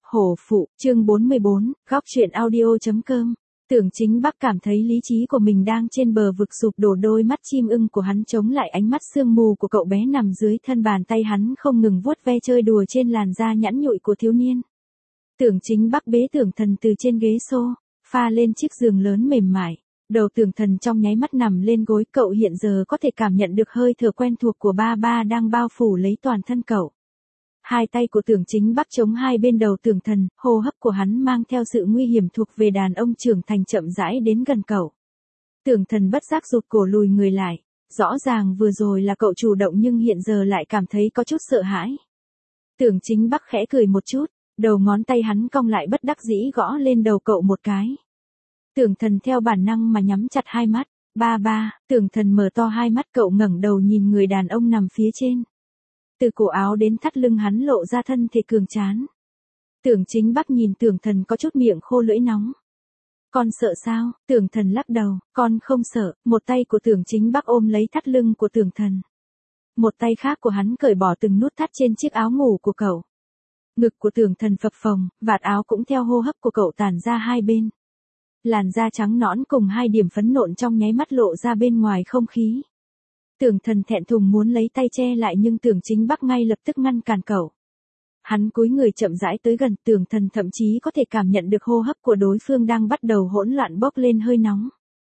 Hổ phụ, chương 44, góc truyện audio.com. Tưởng Chính Bắc cảm thấy lý trí của mình đang trên bờ vực sụp đổ, đôi mắt chim ưng của hắn chống lại ánh mắt sương mù của cậu bé nằm dưới thân bàn tay hắn không ngừng vuốt ve chơi đùa trên làn da nhẵn nhụi của thiếu niên. Tưởng Chính Bắc bế Tưởng Thần từ trên ghế sofa lên chiếc giường lớn mềm mại. Đầu Tưởng Thần trong nháy mắt nằm lên gối, cậu hiện giờ có thể cảm nhận được hơi thở quen thuộc của ba ba đang bao phủ lấy toàn thân cậu. Hai tay của Tưởng Chính Bắc chống hai bên đầu Tưởng Thần, hô hấp của hắn mang theo sự nguy hiểm thuộc về đàn ông trưởng thành chậm rãi đến gần cậu. Tưởng Thần bất giác rụt cổ lùi người lại, rõ ràng vừa rồi là cậu chủ động nhưng hiện giờ lại cảm thấy có chút sợ hãi. Tưởng Chính Bắc khẽ cười một chút, đầu ngón tay hắn cong lại bất đắc dĩ gõ lên đầu cậu một cái. Tưởng Thần theo bản năng mà nhắm chặt hai mắt. Ba ba, Tưởng Thần mở to hai mắt, cậu ngẩng đầu nhìn người đàn ông nằm phía trên. Từ cổ áo đến thắt lưng hắn lộ ra thân thể cường tráng. Tưởng Chính Bắc nhìn Tưởng Thần có chút miệng khô lưỡi nóng. Con sợ sao? Tưởng Thần lắc đầu, con không sợ. Một tay của Tưởng Chính Bắc ôm lấy thắt lưng của Tưởng Thần. Một tay khác của hắn cởi bỏ từng nút thắt trên chiếc áo ngủ của cậu. Ngực của Tưởng Thần phập phồng, vạt áo cũng theo hô hấp của cậu tản ra hai bên. Làn da trắng nõn cùng hai điểm phấn nộn trong nháy mắt lộ ra bên ngoài không khí. Tưởng Thần thẹn thùng muốn lấy tay che lại nhưng Tưởng Chính Bắc ngay lập tức ngăn cản cậu. Hắn cúi người chậm rãi tới gần, Tưởng Thần thậm chí có thể cảm nhận được hô hấp của đối phương đang bắt đầu hỗn loạn bốc lên hơi nóng.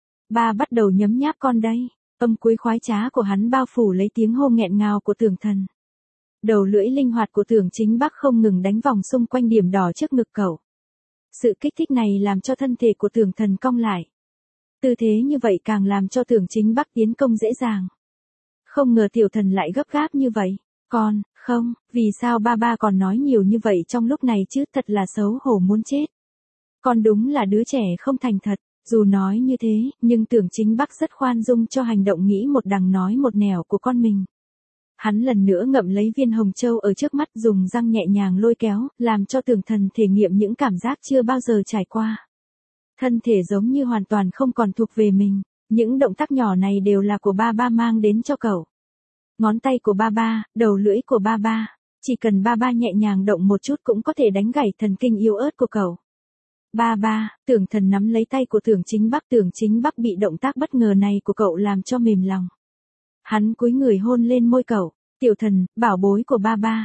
Ba bắt đầu nhấm nháp con đây. Âm cuối khoái trá của hắn bao phủ lấy tiếng hô nghẹn ngào của Tưởng Thần. Đầu lưỡi linh hoạt của Tưởng Chính Bắc không ngừng đánh vòng xung quanh điểm đỏ trước ngực cậu. Sự kích thích này làm cho thân thể của Tưởng Thần cong lại. Tư thế như vậy càng làm cho Tưởng Chính Bắc tiến công dễ dàng. Không ngờ Tiểu Thần lại gấp gáp như vậy. Con, không, vì sao ba ba còn nói nhiều như vậy trong lúc này chứ, thật là xấu hổ muốn chết. Con đúng là đứa trẻ không thành thật. Dù nói như thế, nhưng Tưởng Chính Bắc rất khoan dung cho hành động nghĩ một đằng nói một nẻo của con mình. Hắn lần nữa ngậm lấy viên hồng châu ở trước mắt, dùng răng nhẹ nhàng lôi kéo, làm cho Tưởng Thần thể nghiệm những cảm giác chưa bao giờ trải qua. Thân thể giống như hoàn toàn không còn thuộc về mình, những động tác nhỏ này đều là của ba ba mang đến cho cậu. Ngón tay của ba ba, đầu lưỡi của ba ba, chỉ cần ba ba nhẹ nhàng động một chút cũng có thể đánh gãy thần kinh yếu ớt của cậu. Ba ba, Tưởng Thần nắm lấy tay của Tưởng Chính Bắc bị động tác bất ngờ này của cậu làm cho mềm lòng. Hắn cúi người hôn lên môi cậu. Tiểu Thần, bảo bối của ba ba.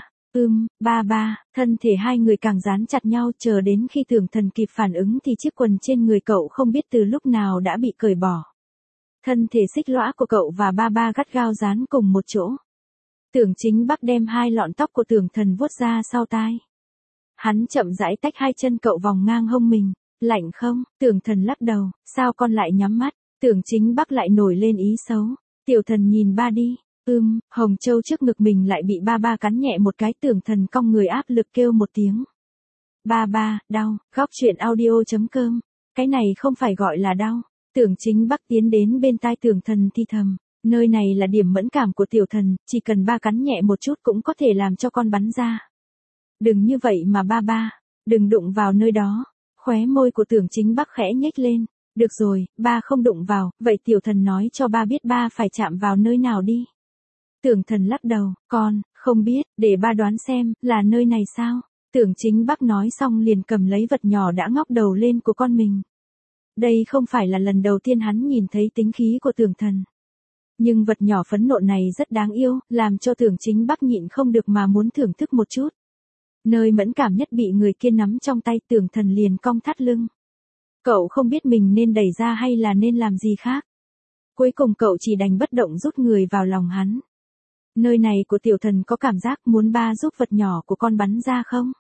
Ba ba. Thân thể hai người càng dán chặt nhau, chờ đến khi Tưởng Thần kịp phản ứng thì chiếc quần trên người cậu không biết từ lúc nào đã bị cởi bỏ. Thân thể xích lõa của cậu và ba ba gắt gao dán cùng một chỗ. Tưởng Chính Bắc đem hai lọn tóc của Tưởng Thần vuốt ra sau tai. Hắn chậm rãi tách hai chân cậu vòng ngang hông mình. Lạnh không? Tưởng Thần lắc đầu, sao con lại nhắm mắt? Tưởng Chính Bắc lại nổi lên ý xấu. Tiểu Thần nhìn ba đi. Hồng châu trước ngực mình lại bị ba ba cắn nhẹ một cái, Tưởng Thần cong người áp lực kêu một tiếng. Ba ba, đau. Góc truyện audio.com. Cái này không phải gọi là đau. Tưởng Chính Bắc tiến đến bên tai Tưởng Thần thì thầm. Nơi này là điểm mẫn cảm của Tiểu Thần, chỉ cần ba cắn nhẹ một chút cũng có thể làm cho con bắn ra. Đừng như vậy mà ba ba. Đừng đụng vào nơi đó. Khóe môi của Tưởng Chính Bắc khẽ nhếch lên. Được rồi, ba không đụng vào, vậy Tiểu Thần nói cho ba biết ba phải chạm vào nơi nào đi. Tưởng Thần lắc đầu, con, không biết, để ba đoán xem, là nơi này sao? Tưởng Chính Bắc nói xong liền cầm lấy vật nhỏ đã ngóc đầu lên của con mình. Đây không phải là lần đầu tiên hắn nhìn thấy tính khí của Tưởng Thần. Nhưng vật nhỏ phấn nộn này rất đáng yêu, làm cho Tưởng Chính Bắc nhịn không được mà muốn thưởng thức một chút. Nơi mẫn cảm nhất bị người kia nắm trong tay, Tưởng Thần liền cong thắt lưng. Cậu không biết mình nên đẩy ra hay là nên làm gì khác. Cuối cùng cậu chỉ đành bất động rút người vào lòng hắn. Nơi này của Tiểu Thần có cảm giác muốn ba giúp vật nhỏ của con bắn ra không?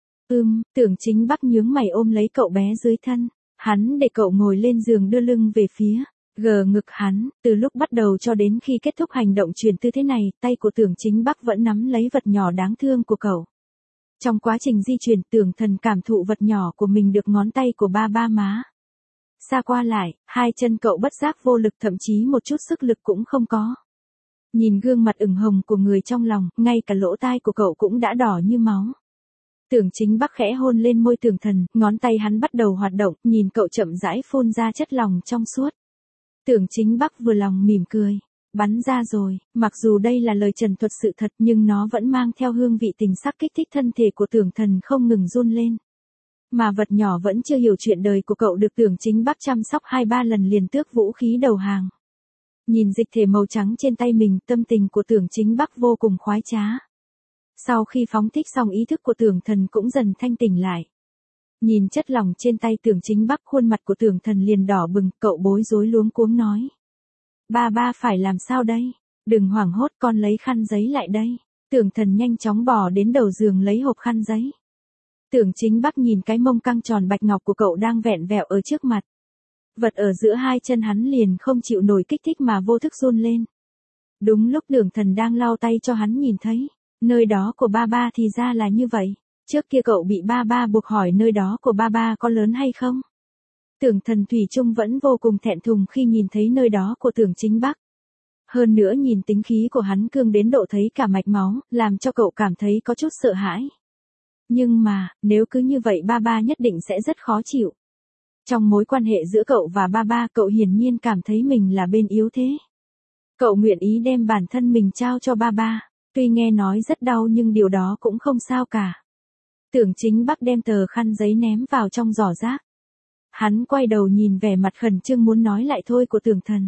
Tưởng Chính Bắc nhướng mày ôm lấy cậu bé dưới thân. Hắn để cậu ngồi lên giường đưa lưng về phía ngực hắn. Từ lúc bắt đầu cho đến khi kết thúc hành động chuyển tư thế này, tay của Tưởng Chính Bắc vẫn nắm lấy vật nhỏ đáng thương của cậu. Trong quá trình di chuyển, Tưởng Thần cảm thụ vật nhỏ của mình được ngón tay của ba ba má xa qua lại, hai chân cậu bất giác vô lực, thậm chí một chút sức lực cũng không có. Nhìn gương mặt ửng hồng của người trong lòng, ngay cả lỗ tai của cậu cũng đã đỏ như máu. Tưởng Chính Bắc khẽ hôn lên môi Tưởng Thần, ngón tay hắn bắt đầu hoạt động, nhìn cậu chậm rãi phun ra chất lỏng trong suốt. Tưởng Chính Bắc vừa lòng mỉm cười. Bắn ra rồi, mặc dù đây là lời trần thuật sự thật nhưng nó vẫn mang theo hương vị tình sắc kích thích thân thể của Tưởng Thần không ngừng run lên. Mà vật nhỏ vẫn chưa hiểu chuyện đời của cậu được Tưởng Chính Bắc chăm sóc 2-3 lần liền tước vũ khí đầu hàng. Nhìn dịch thể màu trắng trên tay mình, tâm tình của Tưởng Chính Bắc vô cùng khoái trá. Sau khi phóng thích xong ý thức của Tưởng Thần cũng dần thanh tỉnh lại. Nhìn chất lỏng trên tay Tưởng Chính Bắc, khuôn mặt của Tưởng Thần liền đỏ bừng, cậu bối rối luống cuống nói. Ba phải làm sao đây? Đừng hoảng hốt, con lấy khăn giấy lại đây. Tưởng Thần nhanh chóng bò đến đầu giường lấy hộp khăn giấy. Tưởng Chính Bắc nhìn cái mông căng tròn bạch ngọc của cậu đang vẹn vẹo ở trước mặt. Vật ở giữa hai chân hắn liền không chịu nổi kích thích mà vô thức run lên. Đúng lúc Tưởng Thần đang lau tay cho hắn nhìn thấy, nơi đó của ba thì ra là như vậy. Trước kia cậu bị ba buộc hỏi nơi đó của ba có lớn hay không? Tưởng Thần thủy chung vẫn vô cùng thẹn thùng khi nhìn thấy nơi đó của Tưởng Chính Bắc. Hơn nữa nhìn tính khí của hắn cương đến độ thấy cả mạch máu, làm cho cậu cảm thấy có chút sợ hãi. Nhưng mà, nếu cứ như vậy ba nhất định sẽ rất khó chịu. Trong mối quan hệ giữa cậu và ba, cậu hiển nhiên cảm thấy mình là bên yếu thế. Cậu nguyện ý đem bản thân mình trao cho ba. Tuy nghe nói rất đau nhưng điều đó cũng không sao cả. Tưởng Chính Bắc đem tờ khăn giấy ném vào trong giỏ rác. Hắn quay đầu nhìn vẻ mặt khẩn trương muốn nói lại thôi của Tưởng Thần.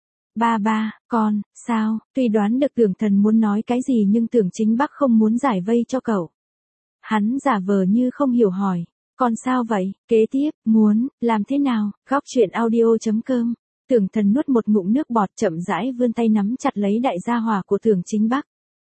Ba, con, sao? Tuy đoán được Tưởng Thần muốn nói cái gì nhưng Tưởng Chính Bắc không muốn giải vây cho cậu. Hắn giả vờ như không hiểu hỏi. Con sao vậy? Kế tiếp, muốn, làm thế nào? Góc truyện audio.com. Tưởng Thần nuốt một ngụm nước bọt chậm rãi vươn tay nắm chặt lấy đại gia hỏa của Tưởng Chính Bắc.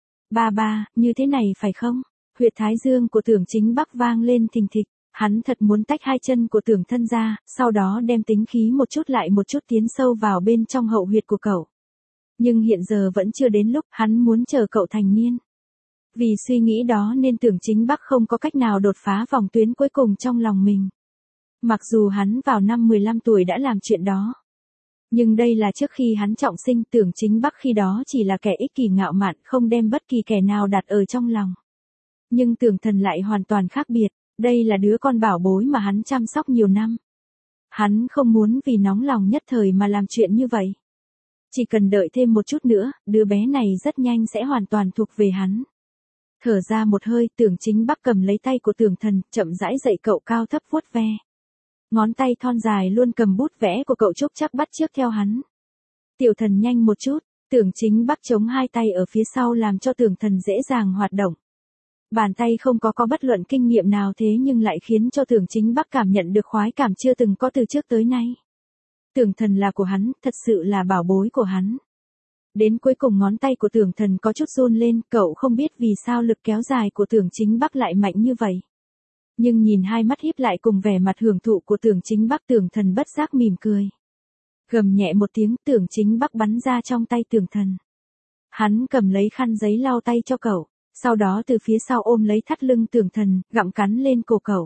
Ba, như thế này phải không? Huyệt thái dương của Tưởng Chính Bắc vang lên thình thịch. Hắn thật muốn tách hai chân của Tưởng Thân ra, sau đó đem tính khí một chút lại một chút tiến sâu vào bên trong hậu huyệt của cậu. Nhưng hiện giờ vẫn chưa đến lúc, hắn muốn chờ cậu thành niên. Vì suy nghĩ đó nên Tưởng Chính Bắc không có cách nào đột phá vòng tuyến cuối cùng trong lòng mình. Mặc dù hắn vào năm 15 tuổi đã làm chuyện đó. Nhưng đây là trước khi hắn trọng sinh, Tưởng Chính Bắc khi đó chỉ là kẻ ích kỷ ngạo mạn, không đem bất kỳ kẻ nào đặt ở trong lòng. Nhưng Tưởng Thần lại hoàn toàn khác biệt, đây là đứa con bảo bối mà hắn chăm sóc nhiều năm. Hắn không muốn vì nóng lòng nhất thời mà làm chuyện như vậy. Chỉ cần đợi thêm một chút nữa, đứa bé này rất nhanh sẽ hoàn toàn thuộc về hắn. Thở ra một hơi, Tưởng Chính Bắc cầm lấy tay của Tưởng Thần, chậm rãi dậy cậu cao thấp vuốt ve. Ngón tay thon dài luôn cầm bút vẽ của cậu chốc chắc bắt chước theo hắn. Tiểu Thần nhanh một chút, Tưởng Chính Bắc chống hai tay ở phía sau làm cho Tưởng Thần dễ dàng hoạt động. Bàn tay không có bất luận kinh nghiệm nào thế nhưng lại khiến cho Tưởng Chính Bắc cảm nhận được khoái cảm chưa từng có từ trước tới nay. Tưởng Thần là của hắn, thật sự là bảo bối của hắn. Đến cuối cùng ngón tay của Tưởng Thần có chút run lên, cậu không biết vì sao lực kéo dài của Tưởng Chính Bắc lại mạnh như vậy. Nhưng nhìn hai mắt híp lại cùng vẻ mặt hưởng thụ của Tưởng Chính Bắc, Tưởng Thần bất giác mỉm cười. Gầm nhẹ một tiếng, Tưởng Chính Bắc bắn ra trong tay Tưởng Thần. Hắn cầm lấy khăn giấy lau tay cho cậu, sau đó từ phía sau ôm lấy thắt lưng Tưởng Thần, gặm cắn lên cổ cậu.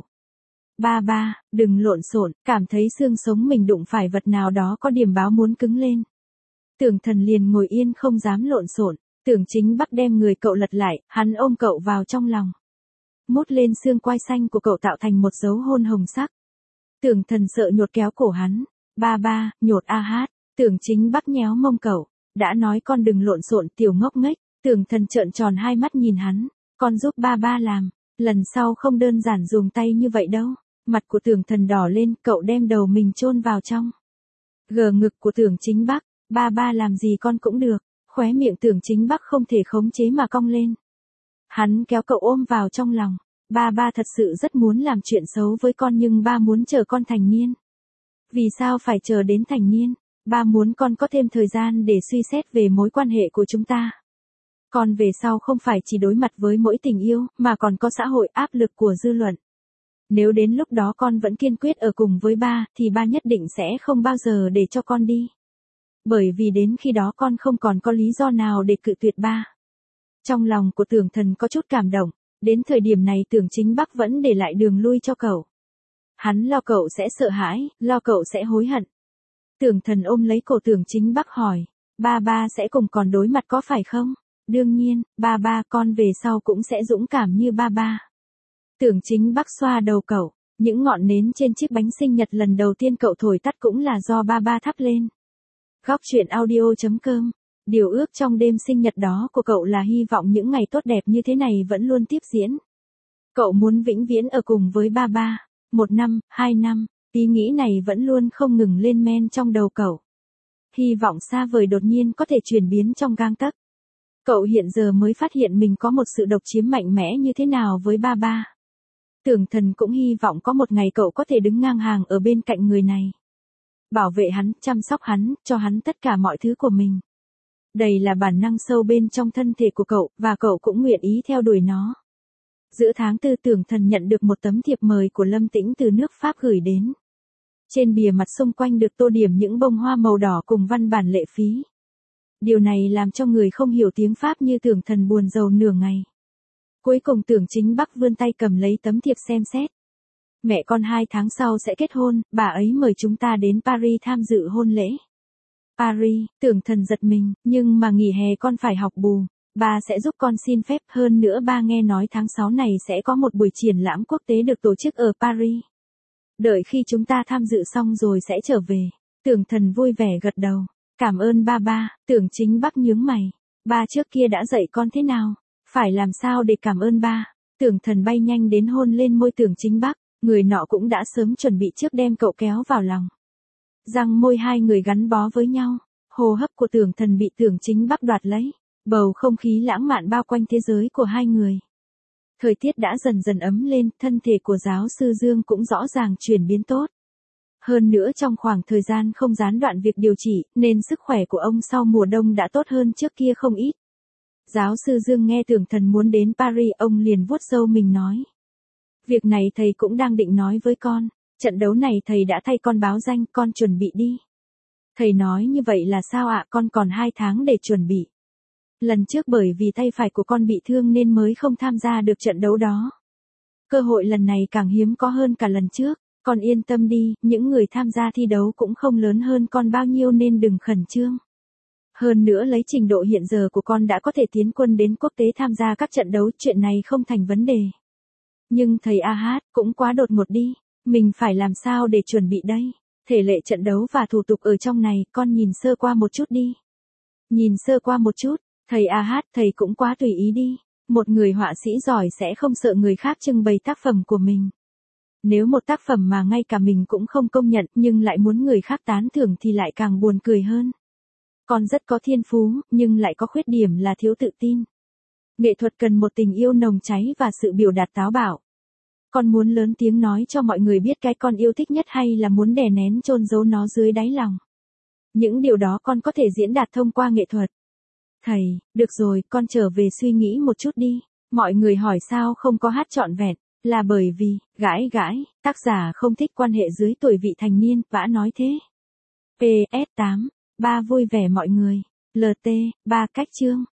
Ba, đừng lộn xộn, cảm thấy xương sống mình đụng phải vật nào đó có điểm báo muốn cứng lên. Tưởng Thần liền ngồi yên không dám lộn xộn. Tưởng Chính Bắc đem người cậu lật lại, hắn ôm cậu vào trong lòng. Mút lên xương quai xanh của cậu tạo thành một dấu hôn hồng sắc. Tưởng Thần sợ nhột kéo cổ hắn. Ba, nhột a hát. Tưởng Chính Bắc nhéo mông cậu. Đã nói con đừng lộn xộn tiểu ngốc nghếch. Tưởng Thần trợn tròn hai mắt nhìn hắn. Con giúp ba làm. Lần sau không đơn giản dùng tay như vậy đâu. Mặt của Tưởng Thần đỏ lên, cậu đem đầu mình chôn vào trong. Gờ ngực của Tưởng Chính Bắc. Ba làm gì con cũng được. Khóe miệng Tưởng Chính Bắc không thể khống chế mà cong lên. Hắn kéo cậu ôm vào trong lòng. Ba thật sự rất muốn làm chuyện xấu với con nhưng ba muốn chờ con thành niên. Vì sao phải chờ đến thành niên? Ba muốn con có thêm thời gian để suy xét về mối quan hệ của chúng ta. Con về sau không phải chỉ đối mặt với mỗi tình yêu, mà còn có xã hội áp lực của dư luận. Nếu đến lúc đó con vẫn kiên quyết ở cùng với ba, thì ba nhất định sẽ không bao giờ để cho con đi. Bởi vì đến khi đó con không còn có lý do nào để cự tuyệt ba. Trong lòng của Tưởng Thần có chút cảm động, đến thời điểm này Tưởng Chính Bắc vẫn để lại đường lui cho cậu. Hắn lo cậu sẽ sợ hãi, lo cậu sẽ hối hận. Tưởng Thần ôm lấy cổ Tưởng Chính Bắc hỏi, ba sẽ cùng còn đối mặt có phải không? Đương nhiên, ba con về sau cũng sẽ dũng cảm như ba. Tưởng Chính Bắc xoa đầu cậu, những ngọn nến trên chiếc bánh sinh nhật lần đầu tiên cậu thổi tắt cũng là do ba thắp lên. Góc truyện audio.com Điều ước trong đêm sinh nhật đó của cậu là hy vọng những ngày tốt đẹp như thế này vẫn luôn tiếp diễn. Cậu muốn vĩnh viễn ở cùng với ba ba. 1 năm, 2 năm, ý nghĩ này vẫn luôn không ngừng lên men trong đầu cậu. Hy vọng xa vời đột nhiên có thể chuyển biến trong gang tấc. Cậu hiện giờ mới phát hiện mình có một sự độc chiếm mạnh mẽ như thế nào với ba ba. Tưởng Thần cũng hy vọng có một ngày cậu có thể đứng ngang hàng ở bên cạnh người này. Bảo vệ hắn, chăm sóc hắn, cho hắn tất cả mọi thứ của mình. Đây là bản năng sâu bên trong thân thể của cậu, và cậu cũng nguyện ý theo đuổi nó. Giữa tháng 4 Tưởng Thần nhận được một tấm thiệp mời của Lâm Tĩnh từ nước Pháp gửi đến. Trên bìa mặt xung quanh được tô điểm những bông hoa màu đỏ cùng văn bản lệ phí. Điều này làm cho người không hiểu tiếng Pháp như Tưởng Thần buồn rầu nửa ngày. Cuối cùng Tưởng Chính Bắc vươn tay cầm lấy tấm thiệp xem xét. Mẹ con 2 tháng sau sẽ kết hôn, bà ấy mời chúng ta đến Paris tham dự hôn lễ. Paris, Tưởng Thần giật mình, nhưng mà nghỉ hè con phải học bù. Ba sẽ giúp con xin phép, hơn nữa ba nghe nói tháng 6 này sẽ có một buổi triển lãm quốc tế được tổ chức ở Paris. Đợi khi chúng ta tham dự xong rồi sẽ trở về. Tưởng Thần vui vẻ gật đầu. Cảm ơn ba ba. Tưởng Chính Bắc nhướng mày. Ba trước kia đã dạy con thế nào? Phải làm sao để cảm ơn ba? Tưởng Thần bay nhanh đến hôn lên môi Tưởng Chính Bắc. Người nọ cũng đã sớm chuẩn bị trước đem cậu kéo vào lòng. Răng môi hai người gắn bó với nhau. Hô hấp của Tưởng Thần bị Tưởng Chính Bắc đoạt lấy. Bầu không khí lãng mạn bao quanh thế giới của hai người. Thời tiết đã dần dần ấm lên, thân thể của giáo sư Dương cũng rõ ràng chuyển biến tốt. Hơn nữa trong khoảng thời gian không gián đoạn việc điều trị, nên sức khỏe của ông sau mùa đông đã tốt hơn trước kia không ít. Giáo sư Dương nghe Tưởng Thần muốn đến Paris, ông liền vuốt râu mình nói. Việc này thầy cũng đang định nói với con, trận đấu này thầy đã thay con báo danh, con chuẩn bị đi. Thầy nói như vậy là sao ạ, con còn 2 tháng để chuẩn bị. Lần trước bởi vì tay phải của con bị thương nên mới không tham gia được trận đấu đó. Cơ hội lần này càng hiếm có hơn cả lần trước, con yên tâm đi, những người tham gia thi đấu cũng không lớn hơn con bao nhiêu nên đừng khẩn trương. Hơn nữa lấy trình độ hiện giờ của con đã có thể tiến quân đến quốc tế tham gia các trận đấu, chuyện này không thành vấn đề. Nhưng thầy AH cũng quá đột ngột đi, mình phải làm sao để chuẩn bị đây? Thể lệ trận đấu và thủ tục ở trong này, con nhìn sơ qua một chút đi. Nhìn sơ qua một chút. Thầy AH, thầy cũng quá tùy ý đi. Một người họa sĩ giỏi sẽ không sợ người khác trưng bày tác phẩm của mình. Nếu một tác phẩm mà ngay cả mình cũng không công nhận nhưng lại muốn người khác tán thưởng thì lại càng buồn cười hơn. Con rất có thiên phú, nhưng lại có khuyết điểm là thiếu tự tin. Nghệ thuật cần một tình yêu nồng cháy và sự biểu đạt táo bạo. Con muốn lớn tiếng nói cho mọi người biết cái con yêu thích nhất hay là muốn đè nén chôn giấu nó dưới đáy lòng. Những điều đó con có thể diễn đạt thông qua nghệ thuật. Thầy, được rồi, con trở về suy nghĩ một chút đi. Mọi người hỏi sao không có hát trọn vẹn, là bởi vì, gãi, tác giả không thích quan hệ dưới tuổi vị thành niên, vã nói thế. PS8, ba vui vẻ mọi người. LT, ba cách chương.